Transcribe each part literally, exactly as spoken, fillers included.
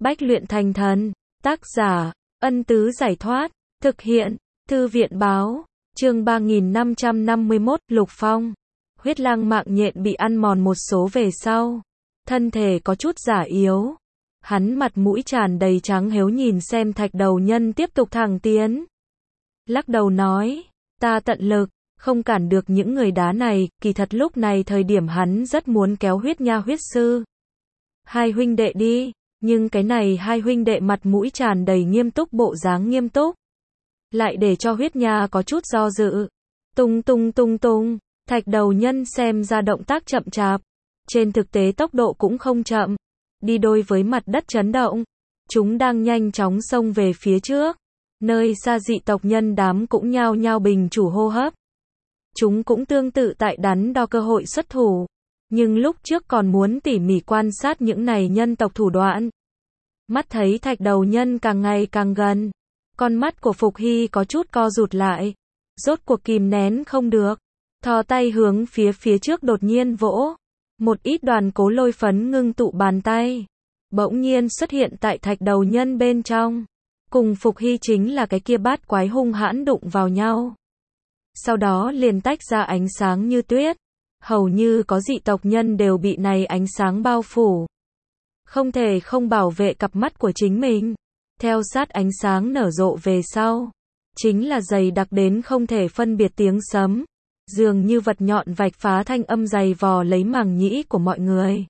Bách luyện thành thần. Tác giả, Ân Tứ Giải Thoát. Thực hiện, Thư viện Báo. Chương ba nghìn năm trăm năm mươi mốt, Lục Phong. Huyết lang mạng nhện bị ăn mòn một số về sau. Thân thể có chút già yếu. Hắn mặt mũi tràn đầy trắng héo nhìn xem thạch đầu nhân tiếp tục thẳng tiến. Lắc đầu nói, ta tận lực, không cản được những người đá này, kỳ thật lúc này thời điểm hắn rất muốn kéo huyết nha huyết sư. Hai huynh đệ đi, nhưng cái này hai huynh đệ mặt mũi tràn đầy nghiêm túc bộ dáng nghiêm túc. Lại để cho huyết nha có chút do dự. Tung tung tung tung, thạch đầu nhân xem ra động tác chậm chạp. Trên thực tế tốc độ cũng không chậm. Đi đôi với mặt đất chấn động. Chúng đang nhanh chóng xông về phía trước. Nơi xa dị tộc nhân đám cũng nhao nhao bình chủ hô hấp. Chúng cũng tương tự tại đắn đo cơ hội xuất thủ. Nhưng lúc trước còn muốn tỉ mỉ quan sát những này nhân tộc thủ đoạn. Mắt thấy thạch đầu nhân càng ngày càng gần. Con mắt của Phục Hy có chút co rụt lại. Rốt cuộc kìm nén không được. Thò tay hướng phía phía trước đột nhiên vỗ. Một ít đoàn cố lôi phấn ngưng tụ bàn tay. Bỗng nhiên xuất hiện tại thạch đầu nhân bên trong. Cùng Phục Hy chính là cái kia bát quái hung hãn đụng vào nhau. Sau đó liền tách ra ánh sáng như tuyết. Hầu như có dị tộc nhân đều bị này ánh sáng bao phủ. Không thể không bảo vệ cặp mắt của chính mình. Theo sát ánh sáng nở rộ về sau. Chính là dày đặc đến không thể phân biệt tiếng sấm. Dường như vật nhọn vạch phá thanh âm dày vò lấy màng nhĩ của mọi người.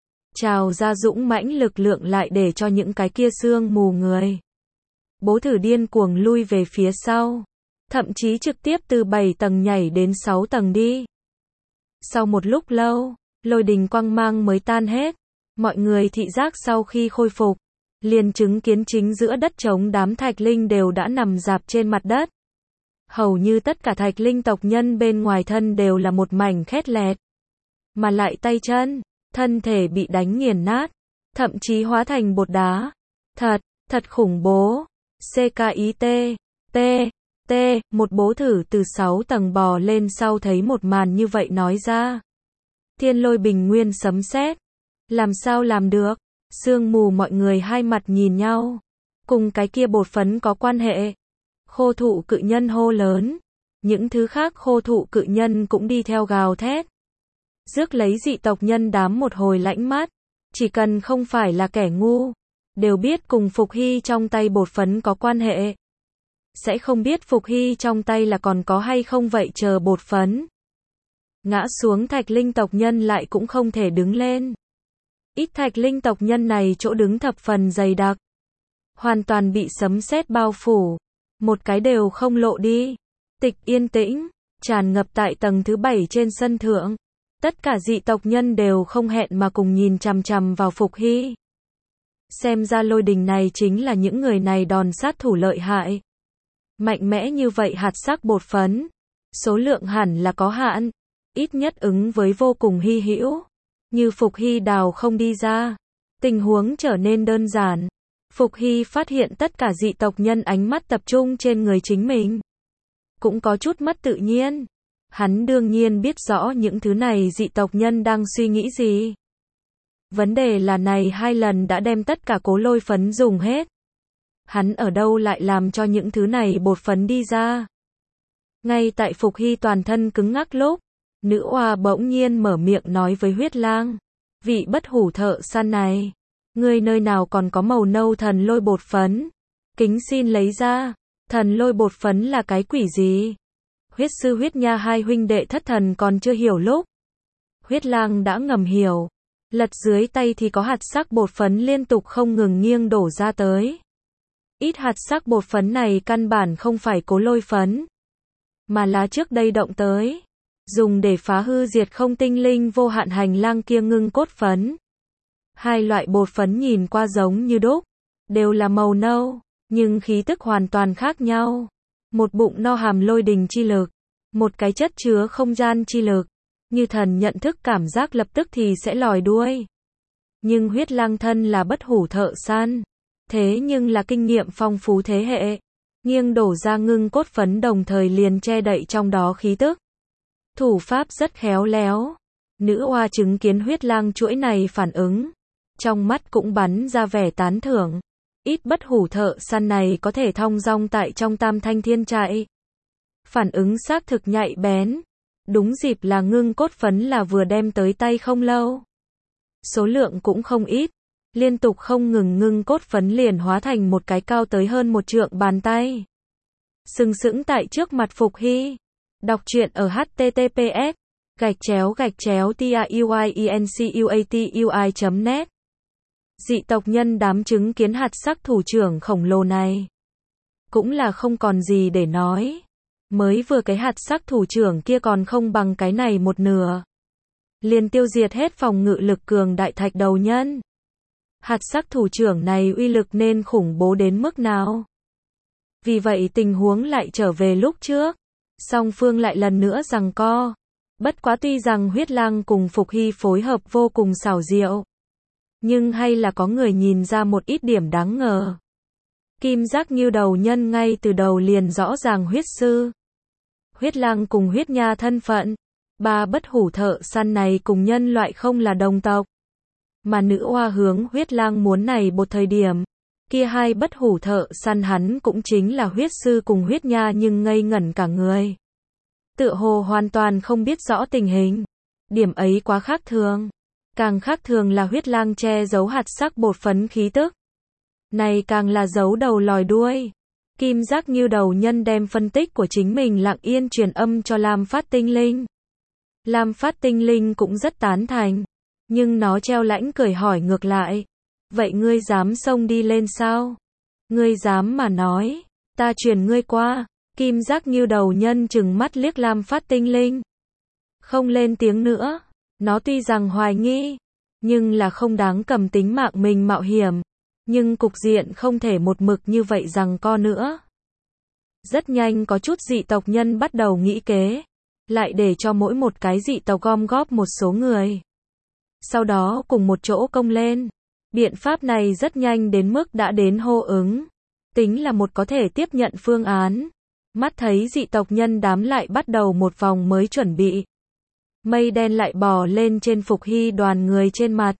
Trào ra dũng mãnh lực lượng lại để cho những cái kia sương mù người. Bố thử điên cuồng lui về phía sau. Thậm chí trực tiếp từ bảy tầng nhảy đến sáu tầng đi. Sau một lúc lâu, lôi đình quang mang mới tan hết. Mọi người thị giác sau khi khôi phục. Liền chứng kiến chính giữa đất trống đám thạch linh đều đã nằm rạp trên mặt đất. Hầu như tất cả thạch linh tộc nhân bên ngoài thân đều là một mảnh khét lẹt. Mà lại tay chân, thân thể bị đánh nghiền nát. Thậm chí hóa thành bột đá. Thật, thật khủng bố. xê ca i tê, T, T, một bố thử từ sáu tầng bò lên sau thấy một màn như vậy nói ra. Thiên lôi bình nguyên sấm sét. Làm sao làm được? Sương mù mọi người hai mặt nhìn nhau. Cùng cái kia bột phấn có quan hệ. Khô thụ cự nhân hô lớn. Những thứ khác khô thụ cự nhân cũng đi theo gào thét. Rước lấy dị tộc nhân đám một hồi lãnh mát. Chỉ cần không phải là kẻ ngu. Đều biết cùng Phục Hy trong tay bột phấn có quan hệ. Sẽ không biết Phục Hy trong tay là còn có hay không vậy chờ bột phấn. Ngã xuống thạch linh tộc nhân lại cũng không thể đứng lên. Ít thạch linh tộc nhân này chỗ đứng thập phần dày đặc. Hoàn toàn bị sấm sét bao phủ. Một cái đều không lộ đi. Tịch yên tĩnh, tràn ngập tại tầng thứ bảy trên sân thượng. Tất cả dị tộc nhân đều không hẹn mà cùng nhìn chằm chằm vào Phục Hy. Xem ra lôi đình này chính là những người này đòn sát thủ lợi hại. Mạnh mẽ như vậy hạt sắc bột phấn. Số lượng hẳn là có hạn. Ít nhất ứng với vô cùng hy hữu. Như Phục Hy đào không đi ra. Tình huống trở nên đơn giản. Phục Hy phát hiện tất cả dị tộc nhân ánh mắt tập trung trên người chính mình. Cũng có chút mất tự nhiên. Hắn đương nhiên biết rõ những thứ này dị tộc nhân đang suy nghĩ gì. Vấn đề là này hai lần đã đem tất cả cố lôi phấn dùng hết. Hắn ở đâu lại làm cho những thứ này bột phấn đi ra. Ngay tại Phục Hy toàn thân cứng ngắc lúc. Nữ oa bỗng nhiên mở miệng nói với huyết lang. Vị bất hủ thợ săn này. Ngươi nơi nào còn có màu nâu thần lôi bột phấn. Kính xin lấy ra. Thần lôi bột phấn là cái quỷ gì? Huyết sư huyết nha hai huynh đệ thất thần còn chưa hiểu lúc. Huyết lang đã ngầm hiểu. Lật dưới tay thì có hạt sắc bột phấn liên tục không ngừng nghiêng đổ ra tới. Ít hạt sắc bột phấn này căn bản không phải cố lôi phấn. Mà là trước đây động tới. Dùng để phá hư diệt không tinh linh vô hạn hành lang kia ngưng cốt phấn. Hai loại bột phấn nhìn qua giống như đúc. Đều là màu nâu. Nhưng khí tức hoàn toàn khác nhau. Một bụng no hàm lôi đình chi lực. Một cái chất chứa không gian chi lực. Như thần nhận thức cảm giác lập tức thì sẽ lòi đuôi. Nhưng huyết lang thân là bất hủ thợ săn. Thế nhưng là kinh nghiệm phong phú thế hệ. Nghiêng đổ ra ngưng cốt phấn đồng thời liền che đậy trong đó khí tức. Thủ pháp rất khéo léo. Nữ oa chứng kiến huyết lang chuỗi này phản ứng. trong mắt cũng bắn ra vẻ tán thưởng. Ít bất hủ thợ săn này có thể thong dong tại trong Tam Thanh Thiên Trại. Phản ứng xác thực nhạy bén. Đúng dịp là ngưng cốt phấn là vừa đem tới tay không lâu. Số lượng cũng không ít. Liên tục không ngừng ngưng cốt phấn liền hóa thành một cái cao tới hơn một trượng bàn tay. Sừng sững tại trước mặt Phục Hy. Đọc truyện ở https gạch chéo gạch chéo tiuyencuatui chấm net. Dị tộc nhân đám chứng kiến hạt sắc thủ trưởng khổng lồ này. Cũng là không còn gì để nói. Mới vừa cái hạt sắc thủ trưởng kia còn không bằng cái này một nửa. Liền tiêu diệt hết phòng ngự lực cường đại thạch đầu nhân. Hạt sắc thủ trưởng này uy lực nên khủng bố đến mức nào? Vì vậy tình huống lại trở về lúc trước. Song phương lại lần nữa giằng co. Bất quá tuy rằng Huyết Lang cùng Phục Hy phối hợp vô cùng xảo diệu. Nhưng hay là có người nhìn ra một ít điểm đáng ngờ. Kim giác như đầu nhân ngay từ đầu liền rõ ràng huyết sư. Huyết Lang cùng Huyết Nha thân phận. Ba bất hủ thợ săn này cùng nhân loại không là đồng tộc. Mà nữ oa hướng Huyết Lang muốn này một thời điểm. Kia hai bất hủ thợ săn hắn cũng chính là huyết sư cùng Huyết Nha nhưng ngây ngẩn cả người. Tựa hồ hoàn toàn không biết rõ tình hình. Điểm ấy quá khác thường. Càng khác thường là Huyết Lang che giấu hạt sắc bột phấn khí tức. Này càng là giấu đầu lòi đuôi. Kim giác như đầu nhân đem phân tích của chính mình lặng yên truyền âm cho Lam Phát Tinh Linh. Lam Phát Tinh Linh cũng rất tán thành. Nhưng nó treo lãnh cười hỏi ngược lại. Vậy ngươi dám xông đi lên sao? Ngươi dám mà nói. Ta truyền ngươi qua. Kim giác như đầu nhân chừng mắt liếc Lam Phát Tinh Linh. Không lên tiếng nữa. Nó tuy rằng hoài nghi. Nhưng là không đáng cầm tính mạng mình mạo hiểm. Nhưng cục diện không thể một mực như vậy giằng co nữa. Rất nhanh có chút dị tộc nhân bắt đầu nghĩ kế. Lại để cho mỗi một cái dị tộc gom góp một số người. Sau đó cùng một chỗ công lên. Biện pháp này rất nhanh đến mức đã đến hô ứng. Tính là một có thể tiếp nhận phương án. Mắt thấy dị tộc nhân đám lại bắt đầu một vòng mới chuẩn bị. Mây đen lại bò lên trên Phục Hy đoàn người trên mặt.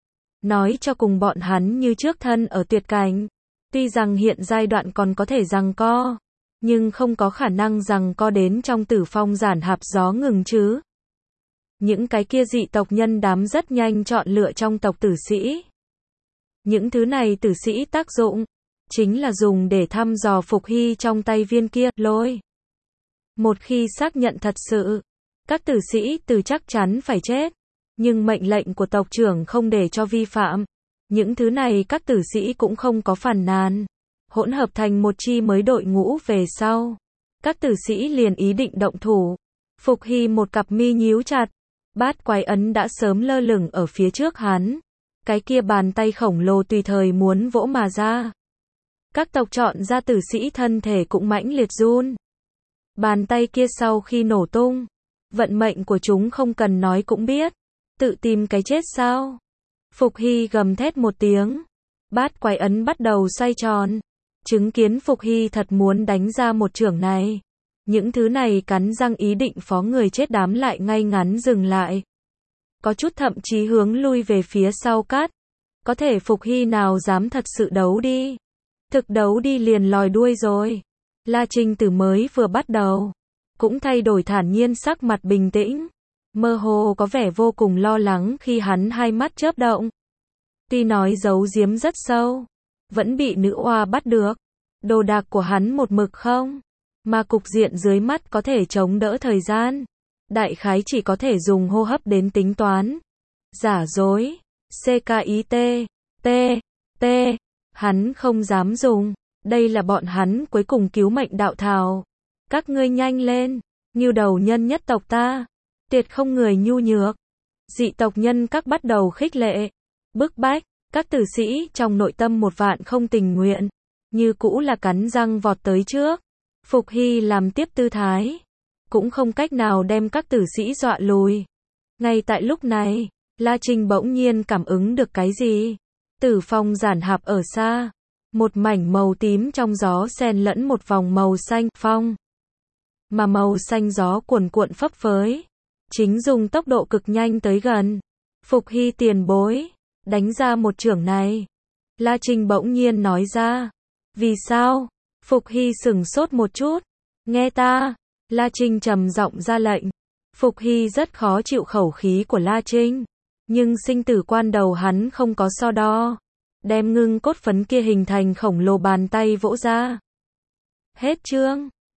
Nói cho cùng bọn hắn như trước thân ở tuyệt cảnh. Tuy rằng hiện giai đoạn còn có thể giằng co. Nhưng không có khả năng giằng co đến trong tử phong giản hạp gió ngừng chứ. Những cái kia dị tộc nhân đám rất nhanh chọn lựa trong tộc tử sĩ. Những thứ này tử sĩ tác dụng. Chính là dùng để thăm dò Phục Hy trong tay viên kia lôi. Một khi xác nhận thật sự. Các tử sĩ từ chắc chắn phải chết. Nhưng mệnh lệnh của tộc trưởng không để cho vi phạm. Những thứ này các tử sĩ cũng không có phàn nàn. Hỗn hợp thành một chi mới đội ngũ về sau. Các tử sĩ liền ý định động thủ. Phục Hy một cặp mi nhíu chặt. Bát quái ấn đã sớm lơ lửng ở phía trước hắn. Cái kia bàn tay khổng lồ tùy thời muốn vỗ mà ra. Các tộc chọn ra tử sĩ thân thể cũng mãnh liệt run. Bàn tay kia sau khi nổ tung. Vận mệnh của chúng không cần nói cũng biết. Tự tìm cái chết sao? Phục Hy gầm thét một tiếng. Bát quái ấn bắt đầu xoay tròn. Chứng kiến Phục Hy thật muốn đánh ra một chưởng này. Những thứ này cắn răng ý định phó người chết đám lại ngay ngắn dừng lại. Có chút thậm chí hướng lui về phía sau cát. Có thể Phục Hy nào dám thật sự đấu đi. Thực đấu đi liền lòi đuôi rồi. La Trinh Tử mới vừa bắt đầu. Cũng thay đổi thản nhiên sắc mặt bình tĩnh. Mơ hồ có vẻ vô cùng lo lắng khi hắn hai mắt chớp động. Tuy nói giấu giếm rất sâu. Vẫn bị nữ oa bắt được. Đồ đạc của hắn một mực không. Mà cục diện dưới mắt có thể chống đỡ thời gian. Đại khái chỉ có thể dùng hô hấp đến tính toán. Giả dối. xê ca i tê. T. T. Hắn không dám dùng. Đây là bọn hắn cuối cùng cứu mệnh đạo thảo. Các ngươi nhanh lên. Như đầu nhân nhất tộc ta. Tuyệt không người nhu nhược. Dị tộc nhân các bắt đầu khích lệ. Bức bách. Các tử sĩ trong nội tâm một vạn không tình nguyện. Như cũ là cắn răng vọt tới trước. Phục Hy làm tiếp tư thái. Cũng không cách nào đem các tử sĩ dọa lùi. Ngay tại lúc này, La Trinh bỗng nhiên cảm ứng được cái gì? Tử phong giản hạp ở xa. Một mảnh màu tím trong gió xen lẫn một vòng màu xanh phong. Mà màu xanh gió cuồn cuộn phấp phới. Chính dùng tốc độ cực nhanh tới gần. Phục Hy tiền bối. đánh ra một chưởng này. La Trinh bỗng nhiên nói ra. Vì sao? Phục Hy sửng sốt một chút. Nghe ta. La Trinh trầm giọng ra lệnh. Phục Hy rất khó chịu khẩu khí của La Trinh. Nhưng sinh tử quan đầu hắn không có so đo. Đem ngưng cốt phấn kia hình thành khổng lồ bàn tay vỗ ra. Hết chương.